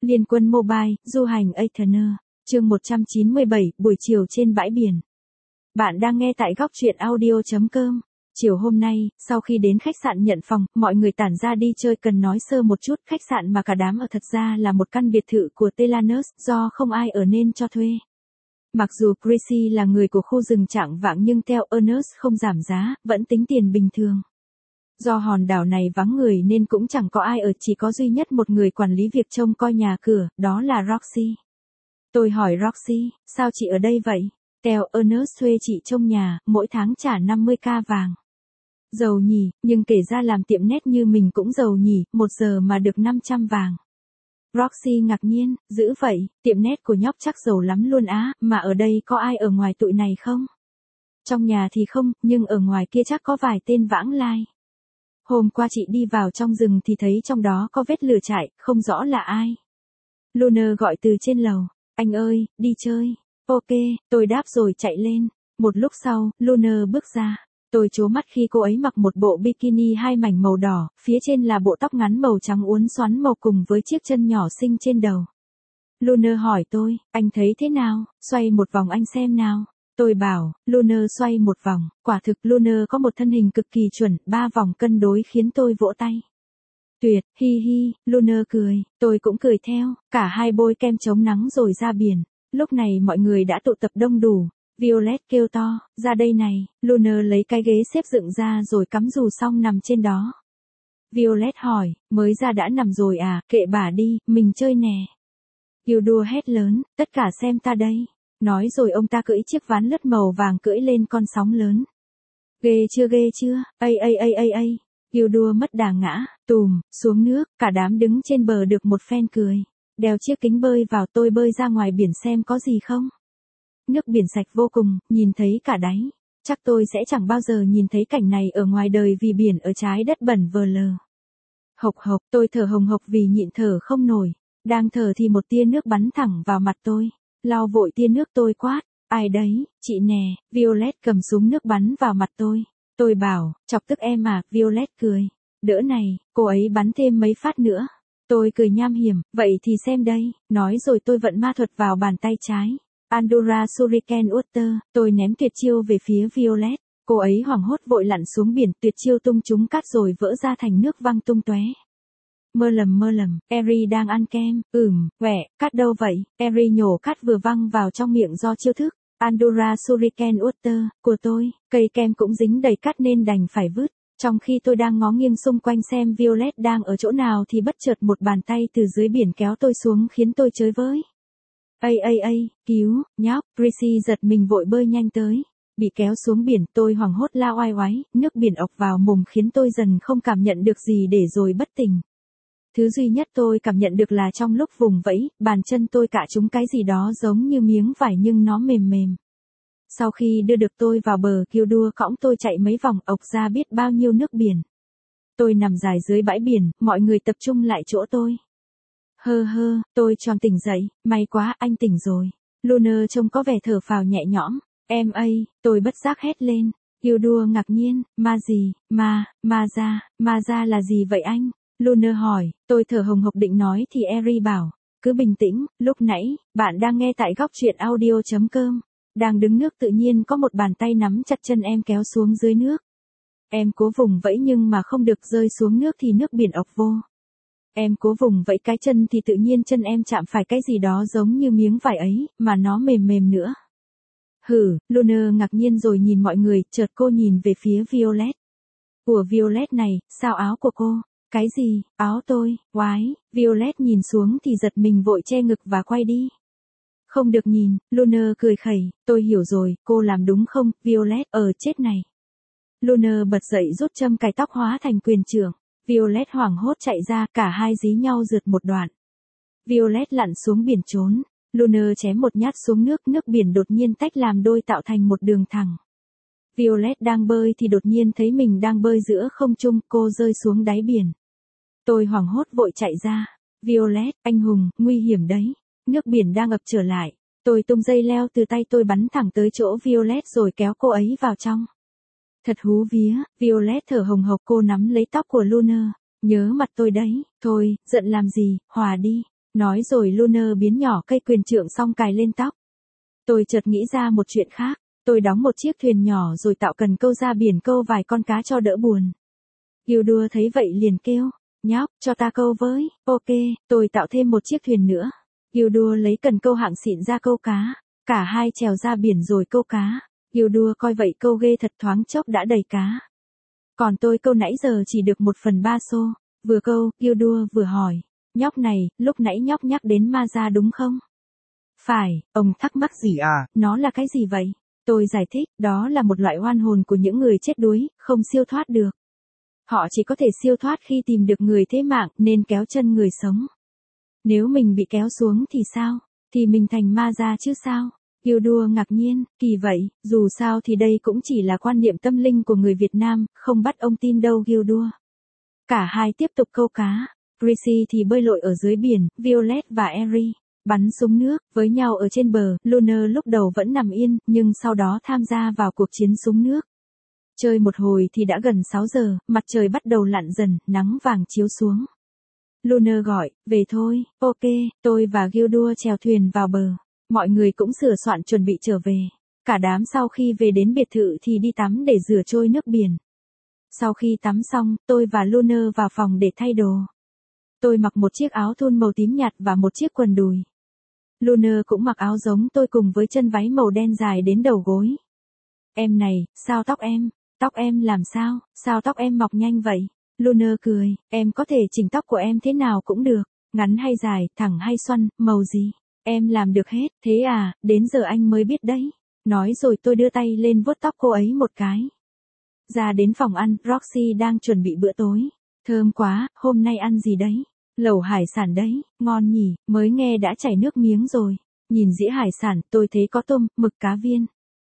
Liên quân Mobile, du hành Aetherner. Chương 197, buổi chiều trên bãi biển. Bạn đang nghe tại góc truyện audio.com. Chiều hôm nay, sau khi đến khách sạn nhận phòng, mọi người tản ra đi chơi. Cần nói sơ một chút, khách sạn mà cả đám ở thật ra là một căn biệt thự của Telanus, do không ai ở nên cho thuê. Mặc dù Chrissy là người của khu rừng Trạng Vạng nhưng theo Ernest không giảm giá, vẫn tính tiền bình thường. Do hòn đảo này vắng người nên cũng chẳng có ai ở, chỉ có duy nhất một người quản lý việc trông coi nhà cửa, đó là Roxy. Tôi hỏi Roxy, sao chị ở đây vậy? Theo Ernest thuê chị trông nhà, mỗi tháng trả 50k vàng. Giàu nhỉ, nhưng kể ra làm tiệm nét như mình cũng giàu nhỉ, 1 giờ mà được 500 vàng. Roxy ngạc nhiên, dữ vậy, tiệm nét của nhóc chắc giàu lắm luôn á, mà ở đây có ai ở ngoài tụi này không? Trong nhà thì không, nhưng ở ngoài kia chắc có vài tên vãng lai. Hôm qua chị đi vào trong rừng thì thấy trong đó có vết lửa chạy, không rõ là ai. Luna gọi từ trên lầu, anh ơi, đi chơi. Ok, tôi đáp rồi chạy lên. Một lúc sau, Luna bước ra. Tôi trố mắt khi cô ấy mặc một bộ bikini 2 mảnh màu đỏ, phía trên là bộ tóc ngắn màu trắng uốn xoắn màu cùng với chiếc chân nhỏ xinh trên đầu. Luna hỏi tôi, anh thấy thế nào, xoay một vòng anh xem nào. Tôi bảo, Luna xoay một vòng, quả thực Luna có một thân hình cực kỳ chuẩn, 3 vòng cân đối khiến tôi vỗ tay. Tuyệt, hi hi, Luna cười, tôi cũng cười theo, cả hai bôi kem chống nắng rồi ra biển. Lúc này mọi người đã tụ tập đông đủ. Violet kêu to, ra đây này, Luna lấy cái ghế xếp dựng ra rồi cắm dù xong nằm trên đó. Violet hỏi, mới ra đã nằm rồi à, kệ bà đi, mình chơi nè. Gildo hét lớn, tất cả xem ta đây. Nói rồi ông ta cưỡi chiếc ván lướt màu vàng cưỡi lên con sóng lớn. Ghê chưa, ây. Gildo mất đà ngã, tùm, xuống nước, cả đám đứng trên bờ được một phen cười. Đeo chiếc kính bơi vào, tôi bơi ra ngoài biển xem có gì không. Nước biển sạch vô cùng, nhìn thấy cả đáy. Chắc tôi sẽ chẳng bao giờ nhìn thấy cảnh này ở ngoài đời vì biển ở trái đất bẩn vờ lờ. Hộc hộc, tôi thở hồng hộc vì nhịn thở không nổi. Đang thở thì một tia nước bắn thẳng vào mặt tôi. Lau vội tia nước tôi quát. Ai đấy, chị nè, Violet cầm súng nước bắn vào mặt tôi. Tôi bảo, chọc tức em à, Violet cười. Đỡ này, cô ấy bắn thêm mấy phát nữa. Tôi cười nham hiểm, vậy thì xem đây, nói rồi tôi vận ma thuật vào bàn tay trái. Andorra Shuriken Water, tôi ném tuyệt chiêu về phía Violet. Cô ấy hoảng hốt vội lặn xuống biển, tuyệt chiêu tung trúng cát rồi vỡ ra thành nước văng tung tóe. Mơ lầm, Eri đang ăn kem, quẹ, cát đâu vậy? Eri nhổ cát vừa văng vào trong miệng do chiêu thức. Andorra Shuriken Water, của tôi, cây kem cũng dính đầy cát nên đành phải vứt. Trong khi tôi đang ngó nghiêng xung quanh xem Violet đang ở chỗ nào thì bất chợt một bàn tay từ dưới biển kéo tôi xuống khiến tôi chới với. Ây, cứu, nhóc, Chrissy giật mình vội bơi nhanh tới. Bị kéo xuống biển, tôi hoảng hốt la oai oái, nước biển ọc vào mồm khiến tôi dần không cảm nhận được gì để rồi bất tỉnh. Thứ duy nhất tôi cảm nhận được là trong lúc vùng vẫy, bàn chân tôi cạ trúng cái gì đó giống như miếng vải nhưng nó mềm. Sau khi đưa được tôi vào bờ, Gildo cõng tôi chạy mấy vòng ộc ra biết bao nhiêu nước biển. Tôi nằm dài dưới bãi biển, mọi người tập trung lại chỗ tôi. Tôi tròn tỉnh dậy, may quá anh tỉnh rồi. Luna trông có vẻ thở phào nhẹ nhõm. Em ơi, tôi bất giác hét lên. Gildo ngạc nhiên, ma gì, ma ra là gì vậy anh? Luna hỏi, tôi thở hồng hộc định nói thì Eri bảo, cứ bình tĩnh, lúc nãy, bạn đang nghe tại góc truyện audio.com. Đang đứng nước tự nhiên có một bàn tay nắm chặt chân em kéo xuống dưới nước. Em cố vùng vẫy nhưng mà không được, rơi xuống nước thì nước biển ọc vô. Em cố vùng vẫy cái chân thì tự nhiên chân em chạm phải cái gì đó giống như miếng vải ấy, mà nó mềm nữa. Luna ngạc nhiên rồi nhìn mọi người, chợt cô nhìn về phía Violet. Của Violet này, sao áo của cô? Cái gì, áo tôi, oái, Violet nhìn xuống thì giật mình vội che ngực và quay đi. Không được nhìn, Luna cười khẩy, tôi hiểu rồi, cô làm đúng không, Violet, chết này. Luna bật dậy rút châm cài tóc hóa thành quyền trưởng. Violet hoảng hốt chạy ra, cả hai dí nhau rượt một đoạn. Violet lặn xuống biển trốn. Luna chém một nhát xuống nước, nước biển đột nhiên tách làm đôi tạo thành một đường thẳng. Violet đang bơi thì đột nhiên thấy mình đang bơi giữa không trung, cô rơi xuống đáy biển. Tôi hoảng hốt vội chạy ra. Violet, anh hùng, nguy hiểm đấy. Nước biển đang ập trở lại. Tôi tung dây leo từ tay tôi bắn thẳng tới chỗ Violet rồi kéo cô ấy vào trong. Thật hú vía, Violet thở hồng hộc, cô nắm lấy tóc của Luna. Nhớ mặt tôi đấy, thôi, giận làm gì, hòa đi. Nói rồi Lunar biến nhỏ cây quyền trượng xong cài lên tóc. Tôi chợt nghĩ ra một chuyện khác. Tôi đóng một chiếc thuyền nhỏ rồi tạo cần câu ra biển câu vài con cá cho đỡ buồn. Gildur thấy vậy liền kêu, nhóc, cho ta câu với. Ok, tôi tạo thêm một chiếc thuyền nữa. Gildur lấy cần câu hạng xịn ra câu cá. Cả hai trèo ra biển rồi câu cá. Gildur coi vậy câu ghê thật, thoáng chốc đã đầy cá. Còn tôi câu nãy giờ chỉ được 1/3 xô. Vừa câu, Gildur vừa hỏi, nhóc này, lúc nãy nhóc nhắc đến ma da đúng không? Phải, ông thắc mắc gì à? Nó là cái gì vậy? Tôi giải thích, đó là một loại oan hồn của những người chết đuối, không siêu thoát được. Họ chỉ có thể siêu thoát khi tìm được người thế mạng, nên kéo chân người sống. Nếu mình bị kéo xuống thì sao? Thì mình thành ma da chứ sao? Gildur ngạc nhiên, kỳ vậy, dù sao thì đây cũng chỉ là quan niệm tâm linh của người Việt Nam, không bắt ông tin đâu Gildur. Cả hai tiếp tục câu cá. Chrissy thì bơi lội ở dưới biển, Violet và Eri bắn súng nước với nhau ở trên bờ. Lunar lúc đầu vẫn nằm yên, nhưng sau đó tham gia vào cuộc chiến súng nước. Chơi một hồi thì đã gần 6 giờ, mặt trời bắt đầu lặn dần, nắng vàng chiếu xuống. Lunar gọi, về thôi. Ok, tôi và Gildur chèo thuyền vào bờ. Mọi người cũng sửa soạn chuẩn bị trở về. Cả đám sau khi về đến biệt thự thì đi tắm để rửa trôi nước biển. Sau khi tắm xong, tôi và Lunar vào phòng để thay đồ. Tôi mặc một chiếc áo thun màu tím nhạt và một chiếc quần đùi. Lunar cũng mặc áo giống tôi cùng với chân váy màu đen dài đến đầu gối. Em này, sao tóc em? Tóc em làm sao? Sao tóc em mọc nhanh vậy? Lunar cười, em có thể chỉnh tóc của em thế nào cũng được. Ngắn hay dài, thẳng hay xoăn, màu gì? Em làm được hết, thế à, đến giờ anh mới biết đấy. Nói rồi tôi đưa tay lên vuốt tóc cô ấy một cái. Ra đến phòng ăn, Roxy đang chuẩn bị bữa tối. Thơm quá, hôm nay ăn gì đấy? Lẩu hải sản đấy, ngon nhỉ, mới nghe đã chảy nước miếng rồi. Nhìn dĩa hải sản, tôi thấy có tôm, mực, cá viên.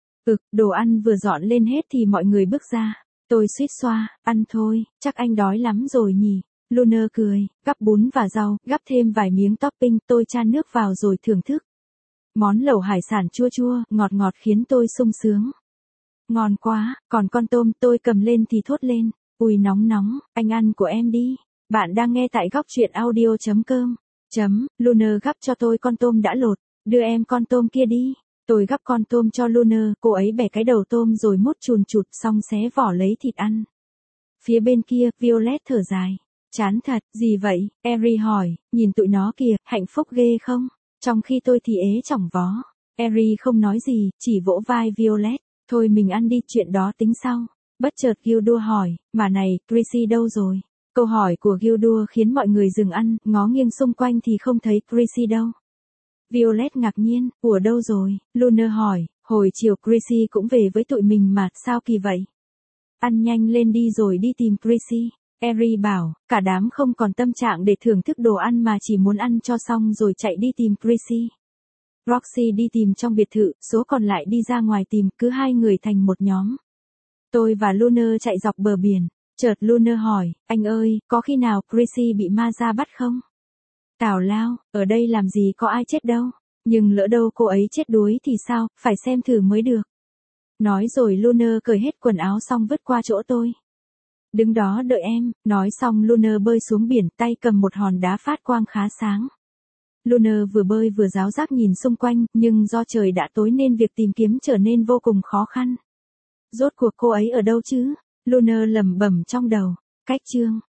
Đồ ăn vừa dọn lên hết thì mọi người bước ra. Tôi suýt xoa, ăn thôi, chắc anh đói lắm rồi nhỉ. Lunar cười, gắp bún và rau, gắp thêm vài miếng topping, tôi chan nước vào rồi thưởng thức. Món lẩu hải sản chua chua, ngọt ngọt khiến tôi sung sướng. Ngon quá, còn con tôm tôi cầm lên thì thốt lên. Ui nóng nóng, anh ăn của em đi. Bạn đang nghe tại góc truyện audio.com. Lunar gắp cho tôi con tôm đã lột. Đưa em con tôm kia đi. Tôi gắp con tôm cho Lunar, cô ấy bẻ cái đầu tôm rồi mút chùn chụt xong xé vỏ lấy thịt ăn. Phía bên kia, Violet thở dài. Chán thật, gì vậy? Eri hỏi, nhìn tụi nó kìa, hạnh phúc ghê không? Trong khi tôi thì ế chỏng vó. Eri không nói gì, chỉ vỗ vai Violet. Thôi mình ăn đi, chuyện đó tính sau. Bất chợt Gildur hỏi, mà này, Chrissy đâu rồi? Câu hỏi của Gildur khiến mọi người dừng ăn, ngó nghiêng xung quanh thì không thấy Chrissy đâu. Violet ngạc nhiên, ủa đâu rồi? Lunar hỏi, hồi chiều Chrissy cũng về với tụi mình mà, sao kỳ vậy? Ăn nhanh lên đi rồi đi tìm Chrissy. Eri bảo, cả đám không còn tâm trạng để thưởng thức đồ ăn mà chỉ muốn ăn cho xong rồi chạy đi tìm Chrissy. Roxy đi tìm trong biệt thự, số còn lại đi ra ngoài tìm, cứ hai người thành một nhóm. Tôi và Lunar chạy dọc bờ biển. Chợt Lunar hỏi, anh ơi, có khi nào Chrissy bị ma da bắt không? Tào lao, ở đây làm gì có ai chết đâu. Nhưng lỡ đâu cô ấy chết đuối thì sao, phải xem thử mới được. Nói rồi Lunar cởi hết quần áo xong vứt qua chỗ tôi. Đứng đó đợi em, nói xong Lunar bơi xuống biển, tay cầm một hòn đá phát quang khá sáng. Lunar vừa bơi vừa ráo rác nhìn xung quanh, nhưng do trời đã tối nên việc tìm kiếm trở nên vô cùng khó khăn. Rốt cuộc cô ấy ở đâu chứ? Lunar lẩm bẩm trong đầu. Cách chương